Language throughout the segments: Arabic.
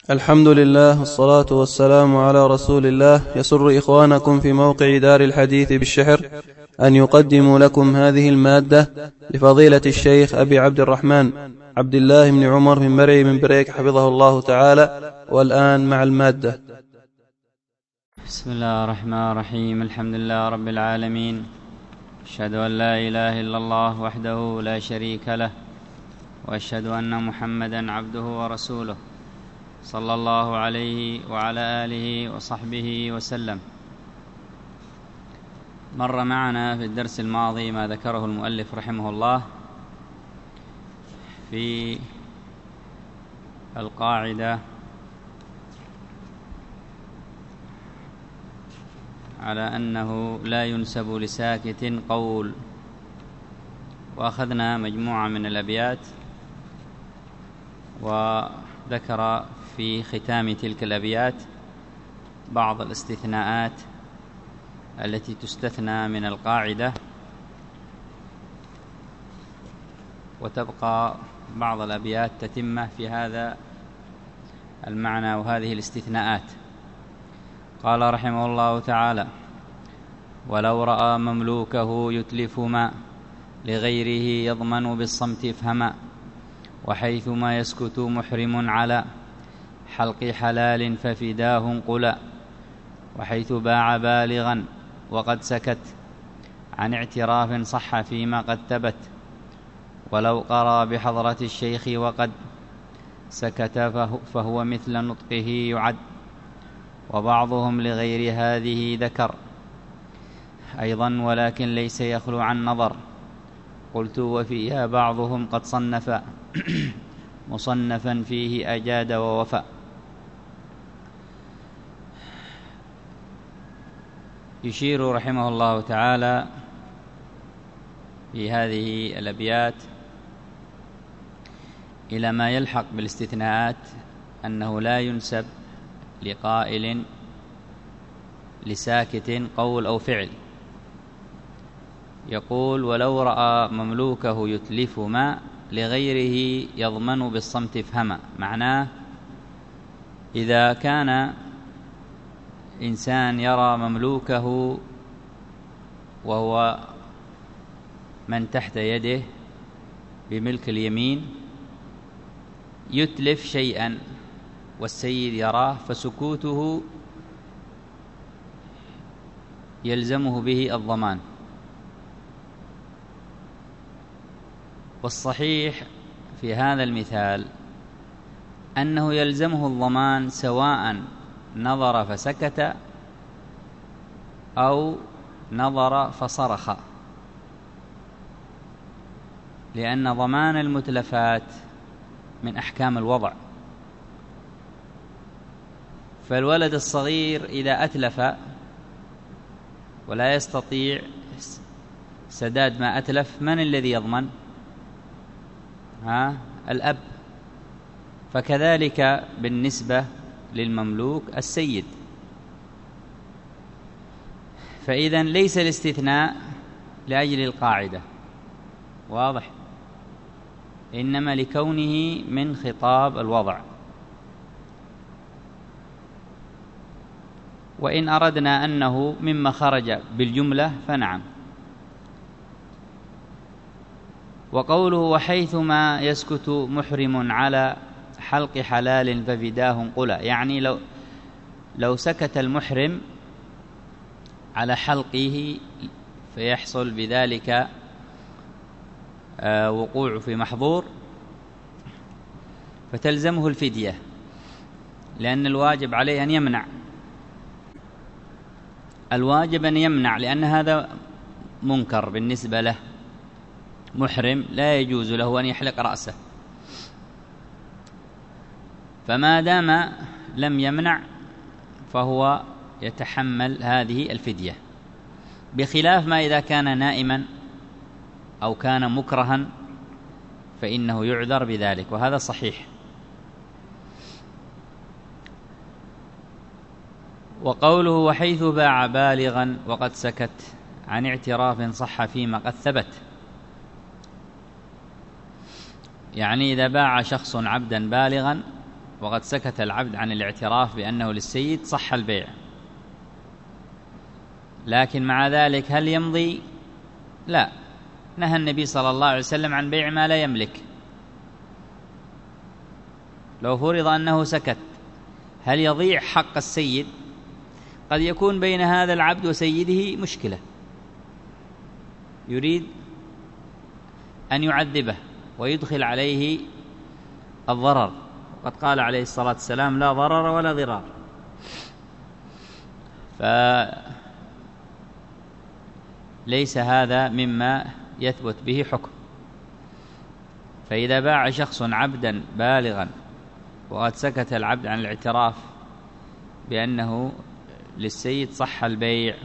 الحمد لله والصلاة والسلام على رسول الله. يسر إخوانكم في موقع دار الحديث بالشحر أن يقدموا لكم هذه المادة لفضيلة الشيخ أبي عبد الرحمن عبد الله بن عمر من مرعي من بريك حفظه الله تعالى. والآن مع المادة. بسم الله الرحمن الرحيم. الحمد لله رب العالمين، أشهد أن لا إله إلا الله وحده لا شريك له، وأشهد أن محمدا عبده ورسوله صلى الله عليه وعلى آله وصحبه وسلم. مر معنا في الدرس الماضي ما ذكره المؤلف رحمه الله في القاعدة على أنه لا ينسب لساكت قول، وأخذنا مجموعة من الأبيات وذكر في ختام تلك الأبيات بعض الاستثناءات التي تستثنى من القاعدة، وتبقى بعض الأبيات تتمة في هذا المعنى وهذه الاستثناءات. قال رحمه الله تعالى: ولو رأى مملوكه يتلف ما لغيره يضمن بالصمت افهما، وحيثما يسكت محرم على حلق حلال ففداه انقلا، وحيث باع بالغا وقد سكت عن اعتراف صح فيما قد ثبت، ولو قرى بحضرة الشيخ وقد سكت فهو مثل نطقه يعد، وبعضهم لغير هذه ذكر أيضا ولكن ليس يخلو عن نظر. قلت وفيها بعضهم قد صنف مصنفا فيه أجاد ووفى. يشير رحمه الله تعالى في هذه الأبيات إلى ما يلحق بالاستثناءات، أنه لا ينسب لقائل لساكت قول أو فعل. يقول: ولو رأى مملوكه يتلف ما لغيره يضمن بالصمت افهما. معناه إذا كان إنسان يرى مملوكه وهو من تحت يده بملك اليمين يتلف شيئا والسيد يراه، فسكوته يلزمه به الضمان. والصحيح في هذا المثال أنه يلزمه الضمان سواء نظر فسكت أو نظر فصرخ، لأن ضمان المتلفات من أحكام الوضع. فالولد الصغير إذا أتلف ولا يستطيع سداد ما أتلف، من الذي يضمن؟ الأب. فكذلك بالنسبة للمملوك السيد. فإذن ليس الاستثناء لأجل القاعدة، واضح، إنما لكونه من خطاب الوضع. وإن أردنا أنه مما خرج بالجملة فنعم. وقوله: وحيثما يسكت محرم على حلق حلال ففداه انقلا، يعني لو سكت المحرم على حلقه فيحصل بذلك وقوع في محظور، فتلزمه الفدية، لأن الواجب عليه أن يمنع. الواجب أن يمنع، لأن هذا منكر بالنسبة له. محرم لا يجوز له أن يحلق رأسه، فما دام لم يمنع فهو يتحمل هذه الفدية، بخلاف ما إذا كان نائما أو كان مكرها فإنه يعذر بذلك، وهذا صحيح. وقوله: وحيث باع بالغا وقد سكت عن اعتراف صح فيما قد ثبت، يعني إذا باع شخص عبدا بالغا وقد سكت العبد عن الاعتراف بأنه للسيد صح البيع، لكن مع ذلك هل يمضي؟ لا، نهى النبي صلى الله عليه وسلم عن بيع ما لا يملك. لو فرض أنه سكت هل يضيع حق السيد؟ قد يكون بين هذا العبد وسيده مشكلة يريد أن يعذبه ويدخل عليه الضرر، وقد قال عليه الصلاة والسلام لا ضرر ولا ضرار. فليس هذا مما يثبت به حكم. فإذا باع شخص عبدا بالغا وقد سكت العبد عن الاعتراف بأنه للسيد صح البيع،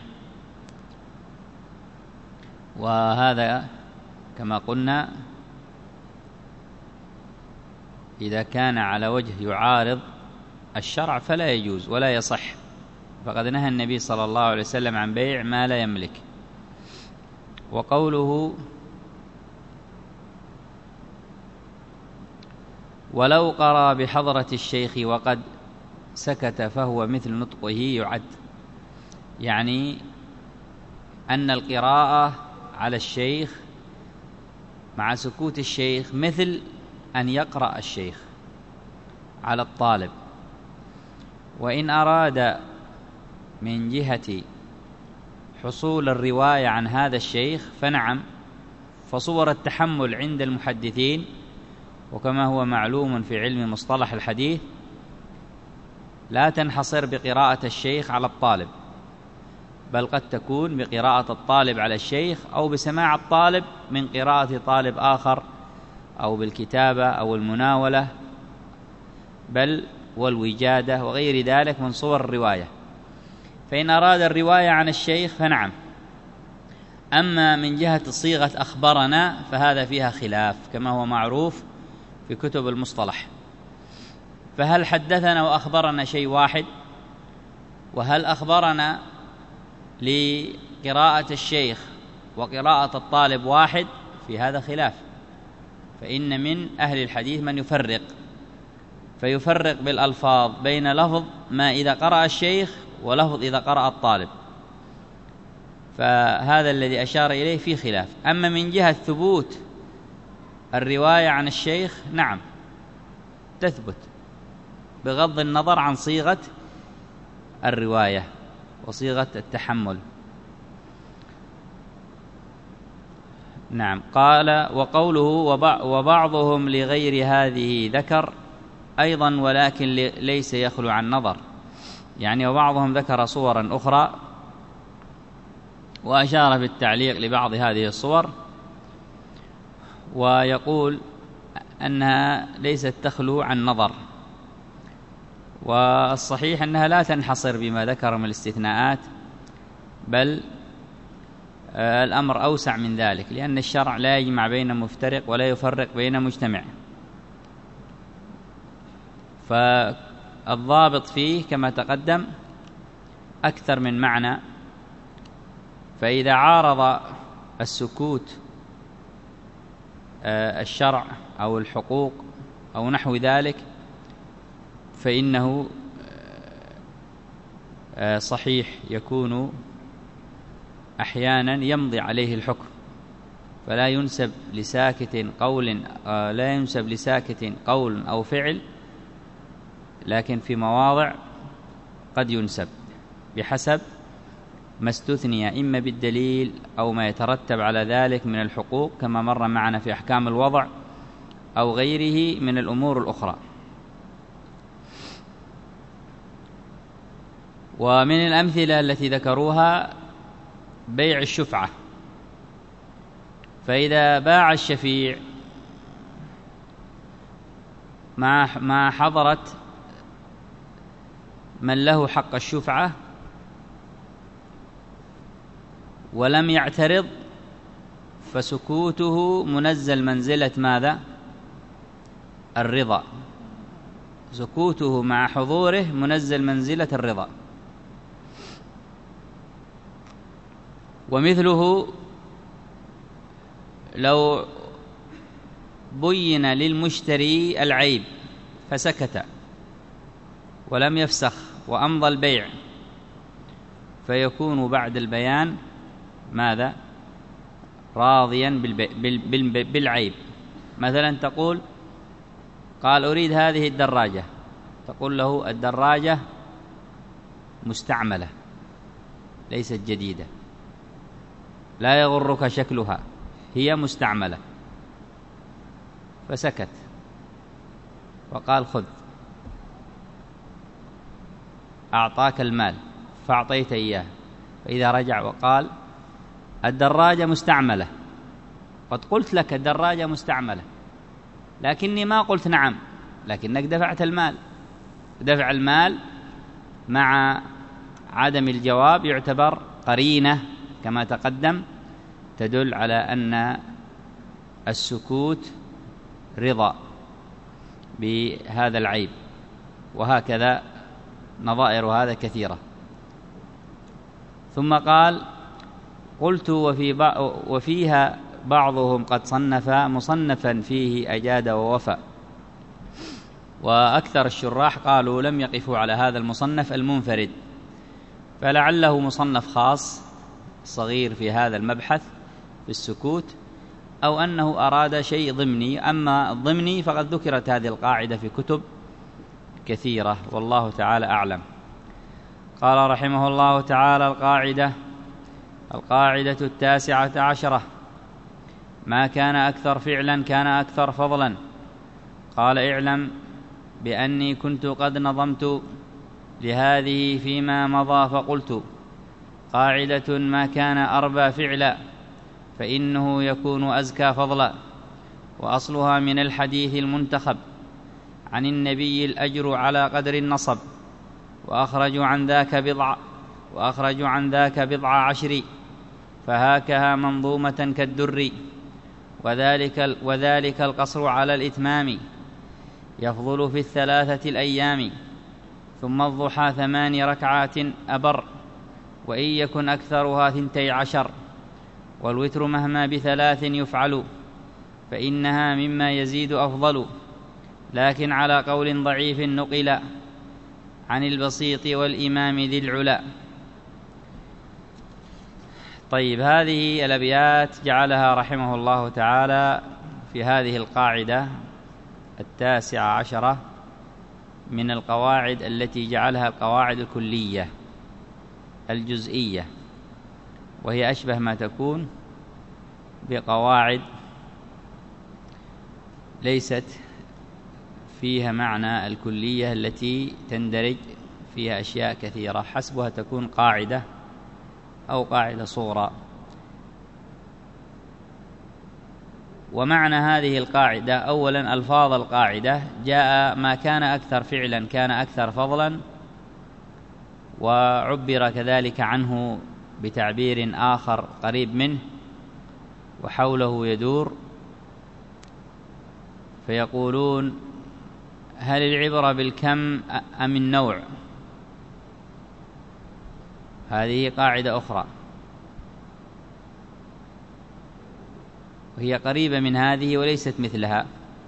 وهذا كما قلنا إذا كان على وجه يعارض الشرع فلا يجوز ولا يصح، فقد نهى النبي صلى الله عليه وسلم عن بيع ما لا يملك. وقوله ولو قرأ بحضرة الشيخ وقد سكت فهو مثل نطقه يعد، يعني أن القراءة على الشيخ مع سكوت الشيخ مثل أن يقرأ الشيخ على الطالب. وإن أراد من جهة حصول الرواية عن هذا الشيخ فنعم، فصور التحمل عند المحدثين وكما هو معلوم في علم مصطلح الحديث لا تنحصر بقراءة الشيخ على الطالب، بل قد تكون بقراءة الطالب على الشيخ أو بسماع الطالب من قراءة طالب آخر أو بالكتابة أو المناولة بل والوجادة وغير ذلك من صور الرواية. فإن أراد الرواية عن الشيخ فنعم، أما من جهة صيغة أخبرنا فهذا فيها خلاف كما هو معروف في كتب المصطلح. فهل حدثنا وأخبرنا شيء واحد؟ وهل أخبرنا لقراءة الشيخ وقراءة الطالب واحد؟ في هذا خلاف. فإن من أهل الحديث من فيفرق بالألفاظ بين لفظ ما إذا قرأ الشيخ ولفظ إذا قرأ الطالب، فهذا الذي أشار إليه في خلاف. أما من جهة ثبوت الرواية عن الشيخ نعم تثبت بغض النظر عن صيغة الرواية وصيغة التحمل. نعم. قال وقوله وبعضهم لغير هذه ذكر أيضا ولكن ليس يخلو عن نظر، يعني وبعضهم ذكر صورا أخرى وأشار بالتعليق لبعض هذه الصور ويقول أنها ليست تخلو عن نظر، والصحيح أنها لا تنحصر بما ذكر من الاستثناءات، بل الأمر أوسع من ذلك، لأن الشرع لا يجمع بين مفترق ولا يفرق بين مجتمع. فالضابط فيه كما تقدم أكثر من معنى. فإذا عارض السكوت الشرع أو الحقوق أو نحو ذلك فإنه صحيح يكون أحيانا يمضي عليه الحكم، فلا ينسب لساكت قول أو فعل، لكن في مواضع قد ينسب بحسب ما استثني إما بالدليل أو ما يترتب على ذلك من الحقوق كما مر معنا في أحكام الوضع أو غيره من الأمور الأخرى. ومن الأمثلة التي ذكروها بيع الشفعة، فإذا باع الشفيع مع حضرة من له حق الشفعة ولم يعترض فسكوته منزل منزلة ماذا؟ الرضا. سكوته مع حضوره منزل منزلة الرضا. ومثله لو بين للمشتري العيب فسكت ولم يفسخ وأمضى البيع، فيكون بعد البيان ماذا؟ راضيا بالعيب. مثلا تقول قال أريد هذه الدراجة، تقول له الدراجة مستعملة ليست جديدة، لا يغرك شكلها، هي مستعملة. فسكت وقال خذ، أعطاك المال فأعطيت إياه، فإذا رجع وقال الدراجة مستعملة، قد قلت لك الدراجة مستعملة لكني ما قلت نعم، لكنك دفعت المال. دفع المال مع عدم الجواب يعتبر قرينة كما تقدم تدل على أن السكوت رضا بهذا العيب، وهكذا نظائر هذا كثيرة. ثم قال قلت وفيها بعضهم قد صنف مصنفا فيه أجاد ووفى، وأكثر الشراح قالوا لم يقفوا على هذا المصنف المنفرد، فلعله مصنف خاص صغير في هذا المبحث في السكوت، أو أنه أراد شيء ضمني. أما الضمني فقد ذكرت هذه القاعدة في كتب كثيرة، والله تعالى أعلم. قال رحمه الله تعالى: القاعدة 19 ما كان أكثر فعلا كان أكثر فضلا. قال: اعلم بأني كنت قد نظمت لهذه فيما مضى فقلت: قاعدة ما كان أربى فعلا فإنه يكون أزكى فضلا، وأصلها من الحديث المنتخب عن النبي الأجر على قدر النصب، وأخرجوا عن ذاك بضع عشر، فهاكها منظومة كالدر، وذلك القصر على الإتمام، يفضل في 3 الأيام، ثم الضحى 8 ركعات أبر، وإن يكن أكثرها 12، والوتر مهما ب3 يفعل، فإنها مما يزيد أفضل، لكن على قول ضعيف نقل عن البسيط والإمام ذي العلا. طيب، هذه الأبيات جعلها رحمه الله تعالى في هذه القاعدة 19 من القواعد التي جعلها القواعد الكلية الجزئية، وهي أشبه ما تكون بقواعد ليست فيها معنى الكلية التي تندرج فيها أشياء كثيرة، حسبها تكون قاعدة أو قاعدة صغرى. ومعنى هذه القاعدة: أولا ألفاظ القاعدة جاء ما كان أكثر فعلا كان أكثر فضلا، وعبر كذلك عنه بتعبير آخر قريب منه وحوله يدور، فيقولون: هل العبرة بالكم أم النوع؟ هذه قاعدة أخرى وهي قريبة من هذه وليست مثلها.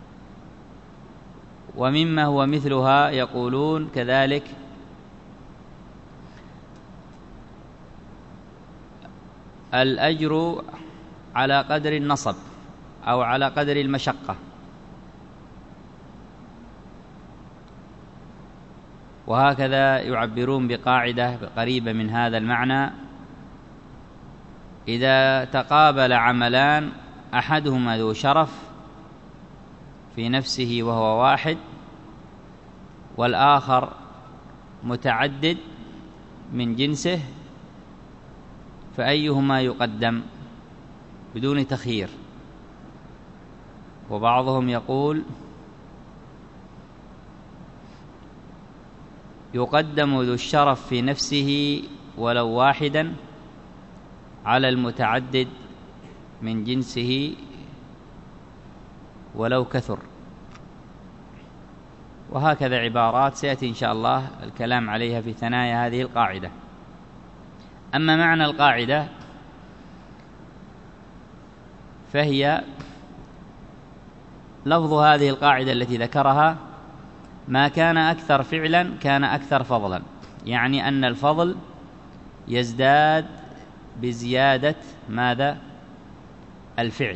ومما هو مثلها يقولون كذلك: الأجر على قدر النصب أو على قدر المشقة، وهكذا يعبرون بقاعدة قريبة من هذا المعنى: إذا تقابل عملان أحدهما ذو شرف في نفسه وهو واحد، والآخر متعدد من جنسه، فأيهما يقدم بدون تخيير؟ وبعضهم يقول: يقدم ذو الشرف في نفسه ولو واحدا على المتعدد من جنسه ولو كثر. وهكذا عبارات سيأتي إن شاء الله الكلام عليها في ثنايا هذه القاعدة. أما معنى القاعدة فهي لفظ هذه القاعدة التي ذكرها ما كان أكثر فعلا كان أكثر فضلا، يعني أن الفضل يزداد بزيادة ماذا؟ الفعل.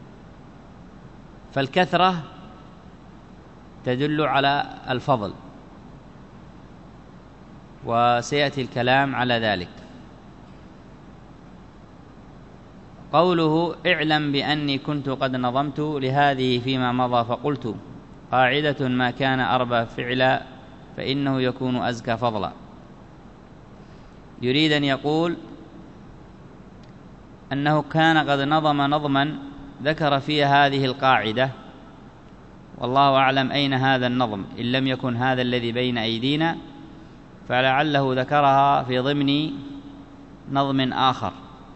فالكثرة تدل على الفضل، وسيأتي الكلام على ذلك. قوله اعلم بأني كنت قد نظمت لهذه فيما مضى فقلت قاعدة ما كان أربى فعلا فإنه يكون أزكى فضلا. يريد أن يقول أنه كان قد نظم نظما ذكر فيها هذه القاعدة، والله أعلم أين هذا النظم، إن لم يكن هذا الذي بين أيدينا فلعله ذكرها في ضمن نظم آخر،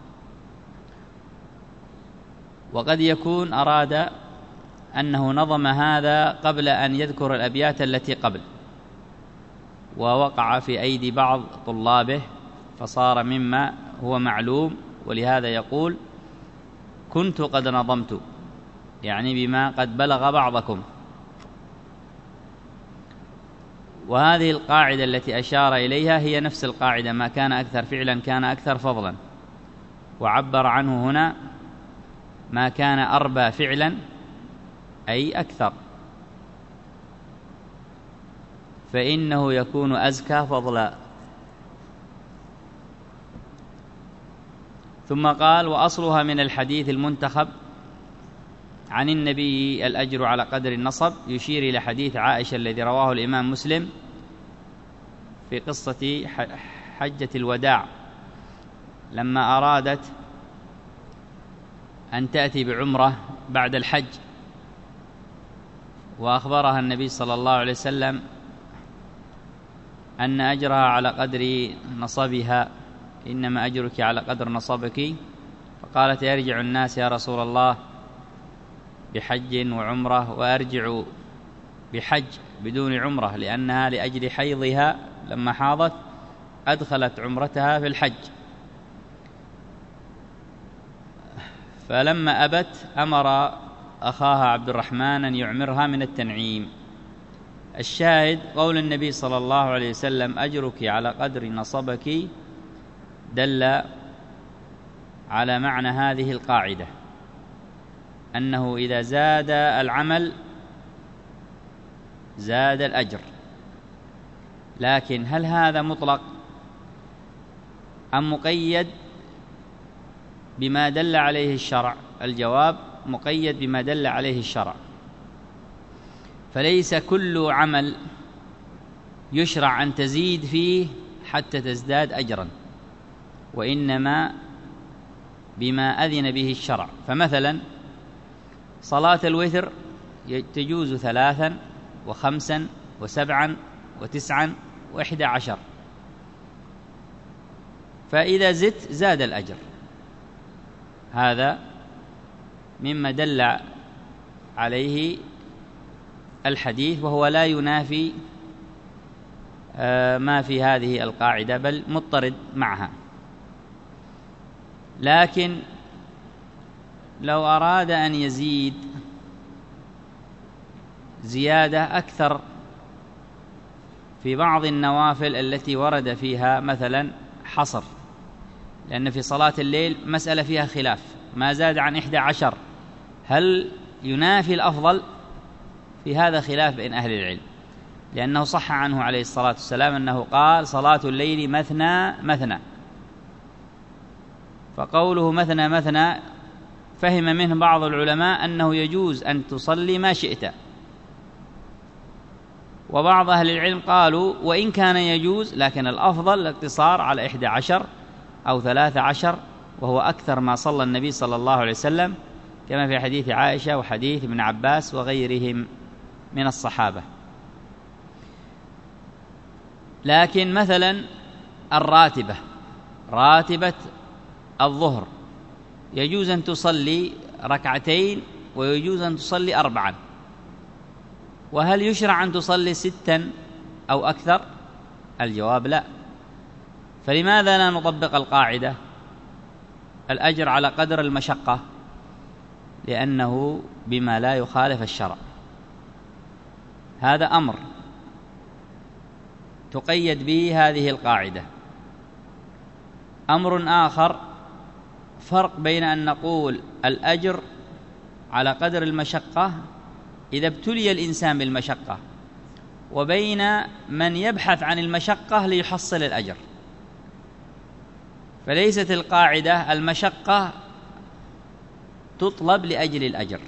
وقد يكون أراد أنه نظم هذا قبل أن يذكر الأبيات التي قبل، ووقع في أيدي بعض طلابه فصار مما هو معلوم، ولهذا يقول كنت قد نظمت، يعني بما قد بلغ بعضكم. وهذه القاعدة التي أشار إليها هي نفس القاعدة ما كان أكثر فعلا كان أكثر فضلا، وعبر عنه هنا ما كان أربى فعلا أي أكثر، فإنه يكون أزكى فضلا. ثم قال وأصلها من الحديث المنتخب عن النبي الأجر على قدر النصب، يشير إلى حديث عائشة الذي رواه الإمام مسلم في قصة حجة الوداع، لما أرادت أن تأتي بعمرة بعد الحج، وأخبرها النبي صلى الله عليه وسلم أن أجرها على قدر نصبها، إنما أجرك على قدر نصبك. فقالت يرجع الناس يا رسول الله بحج وعمرة، وأرجع بحج بدون عمرة، لأنها لأجل حيضها لما حاضت أدخلت عمرتها في الحج. فلما أبت أمر أخاها عبد الرحمن أن يعمرها من التنعيم. الشاهد قول النبي صلى الله عليه وسلم أجرك على قدر نصبك دل على معنى هذه القاعدة، أنه إذا زاد العمل زاد الأجر. لكن هل هذا مطلق أم مقيد بما دل عليه الشرع؟ الجواب مقيد بما دل عليه الشرع، فليس كل عمل يشرع أن تزيد فيه حتى تزداد أجرا، وإنما بما أذن به الشرع. فمثلا صلاة الوتر تجوز 3 و5 و7 و9 و11، فإذا زدت زاد الأجر. هذا مما دل عليه الحديث، وهو لا ينافي ما في هذه القاعدة، بل مضطرد معها. لكن لو أراد أن يزيد زيادة أكثر في بعض النوافل التي ورد فيها مثلا حصر، لأن في صلاة الليل مسألة فيها خلاف، ما زاد عن 11 هل ينافي الأفضل؟ في هذا خلاف بين أهل العلم، لأنه صح عنه عليه الصلاة والسلام أنه قال صلاة الليل مثنى مثنى، فقوله مثنى مثنى فهم منه بعض العلماء أنه يجوز أن تصلي ما شئت، وبعض أهل العلم قالوا وإن كان يجوز لكن الأفضل الاقتصار على 11 أو 13، وهو أكثر ما صلى النبي صلى الله عليه وسلم، كما في حديث عائشة وحديث ابن عباس وغيرهم من الصحابة. لكن مثلا الراتبة، راتبة الظهر يجوز أن تصلي 2 ويجوز أن تصلي 4، وهل يشرع أن تصلي 6 أو أكثر؟ الجواب لا. فلماذا لا نطبق القاعدة الأجر على قدر المشقة؟ لأنه بما لا يخالف الشرع، هذا أمر. تقيد به هذه القاعدة. أمر آخر، فرق بين أن نقول الأجر على قدر المشقة إذا ابتلي الإنسان بالمشقة، وبين من يبحث عن المشقة ليحصل الأجر. فليست القاعدة المشقة تطلب لأجل الأجر،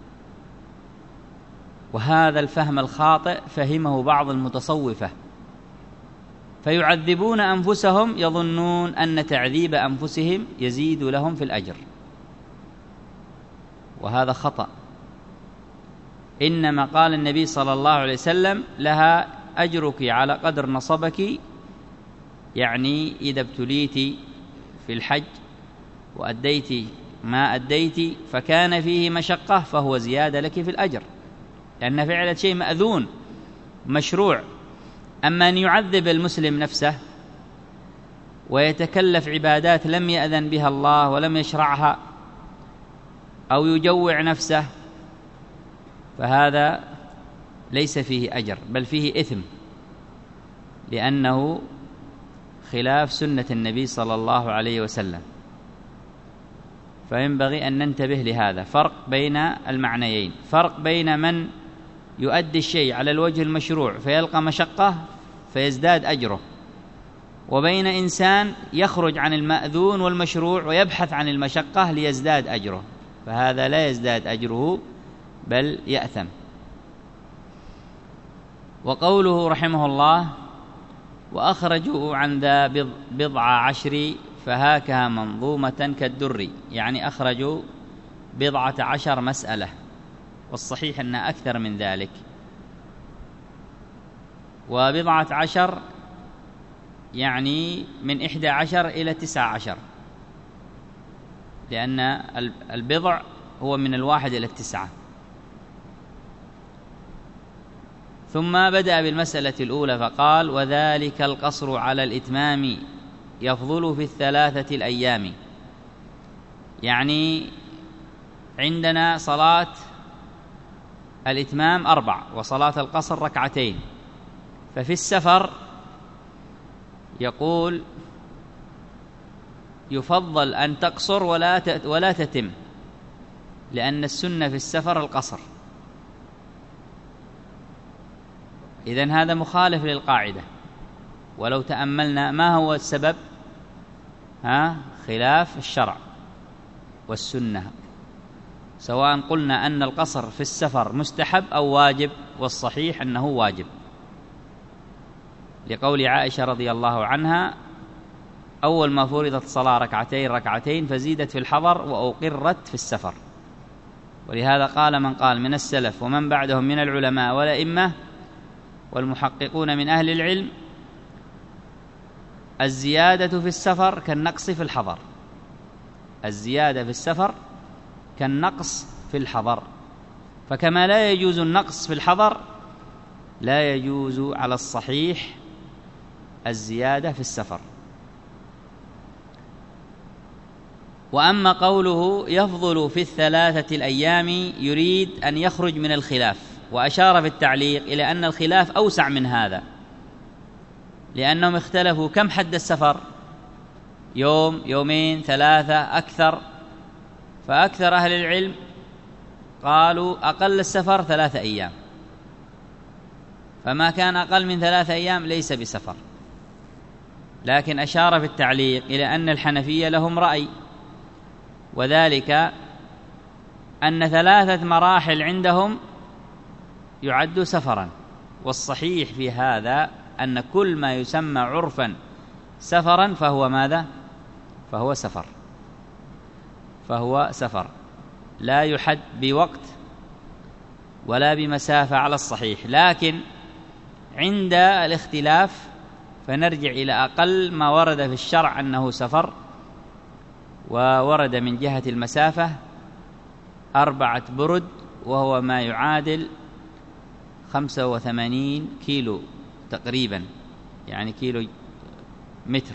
وهذا الفهم الخاطئ فهمه بعض المتصوفة، فيعذبون أنفسهم يظنون أن تعذيب أنفسهم يزيد لهم في الأجر، وهذا خطأ. إنما قال النبي صلى الله عليه وسلم لها أجرك على قدر نصبك، يعني إذا ابتليت في الحج وأديت ما أديت فكان فيه مشقة فهو زيادة لك في الأجر، لأن فعل شيء مأذون مشروع. أما أن يعذب المسلم نفسه ويتكلف عبادات لم يأذن بها الله ولم يشرعها، أو يجوع نفسه، فهذا ليس فيه أجر بل فيه إثم، لأنه خلاف سنة النبي صلى الله عليه وسلم. فينبغي أن ننتبه لهذا. فرق بين المعنيين، فرق بين من يؤدي الشيء على الوجه المشروع فيلقى مشقة فيزداد أجره، وبين إنسان يخرج عن المأذون والمشروع ويبحث عن المشقة ليزداد أجره، فهذا لا يزداد أجره بل يأثم. وقوله رحمه الله: وأخرجوا عن ذا بضع عشر فهاكها منظومة كالدر، يعني أخرجوا 12 مسألة، والصحيح أن أكثر من ذلك. 12 يعني من 11 إلى 19، لأن البضع هو من 1 إلى 9. ثم بدأ بالمسألة الأولى فقال: وذلك القصر على الإتمام يفضل في 3 الأيام. يعني عندنا صلاة الإتمام 4 وصلاة القصر 2، ففي السفر يقول يفضل أن تقصر ولا تتم، لأن السنة في السفر القصر. إذن هذا مخالف للقاعدة. ولو تأملنا ما هو السبب؟ خلاف الشرع والسنة، سواء قلنا أن القصر في السفر مستحب أو واجب، والصحيح أنه واجب، لقول عائشة رضي الله عنها: أول ما فرضت الصلاة 2 فزيدت في الحضر وأقرت في السفر. ولهذا قال من قال من السلف ومن بعدهم من العلماء والأئمة والمحققون من أهل العلم: الزيادة في السفر كالنقص في الحضر. الزيادة في السفر كالنقص في الحضر، فكما لا يجوز النقص في الحضر لا يجوز على الصحيح الزيادة في السفر. وأما قوله يفضل في 3 الأيام يريد أن يخرج من الخلاف، وأشار في التعليق إلى أن الخلاف أوسع من هذا، لأنهم اختلفوا كم حد السفر، 1 يوم 2 3 أكثر. فأكثر أهل العلم قالوا أقل السفر 3 أيام، فما كان أقل من 3 أيام ليس بسفر. لكن أشار في التعليق إلى أن الحنفية لهم رأي، وذلك أن 3 مراحل عندهم يعد سفرا، والصحيح في هذا أن كل ما يسمى عرفا سفرا فهو ماذا؟ فهو سفر، فهو سفر، لا يحد بوقت ولا بمسافة على الصحيح. لكن عند الاختلاف فنرجع إلى أقل ما ورد في الشرع أنه سفر، وورد من جهة المسافة 4 برد، وهو ما يعادل 85 كيلو تقريبا، يعني كيلو متر،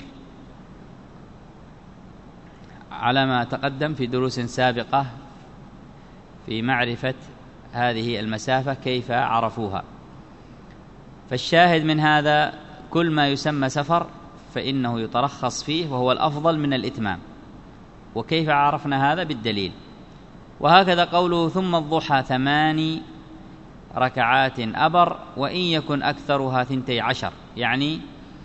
على ما تقدم في دروس سابقة في معرفة هذه المسافة كيف عرفوها. فالشاهد من هذا كل ما يسمى سفر فإنه يترخص فيه وهو الأفضل من الإتمام. وكيف عرفنا هذا؟ بالدليل. وهكذا قوله ثم الضحى 8 ركعات أبر وإن يكن أكثرها 12، يعني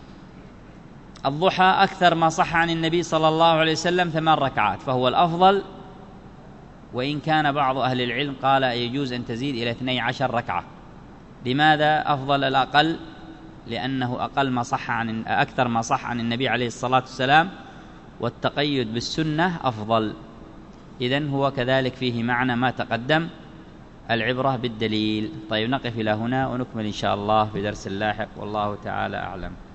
الضحى أكثر ما صح عن النبي صلى الله عليه وسلم 8 ركعات، فهو الأفضل، وإن كان بعض أهل العلم قال يجوز أن تزيد إلى 12 ركعة. لماذا أفضل الأقل؟ لأنه أكثر ما صح عن النبي عليه الصلاة والسلام، والتقيد بالسنة أفضل. إذن هو كذلك فيه معنى ما تقدم، العبرة بالدليل. طيب، نقف إلى هنا ونكمل إن شاء الله في درس لاحق، والله تعالى أعلم.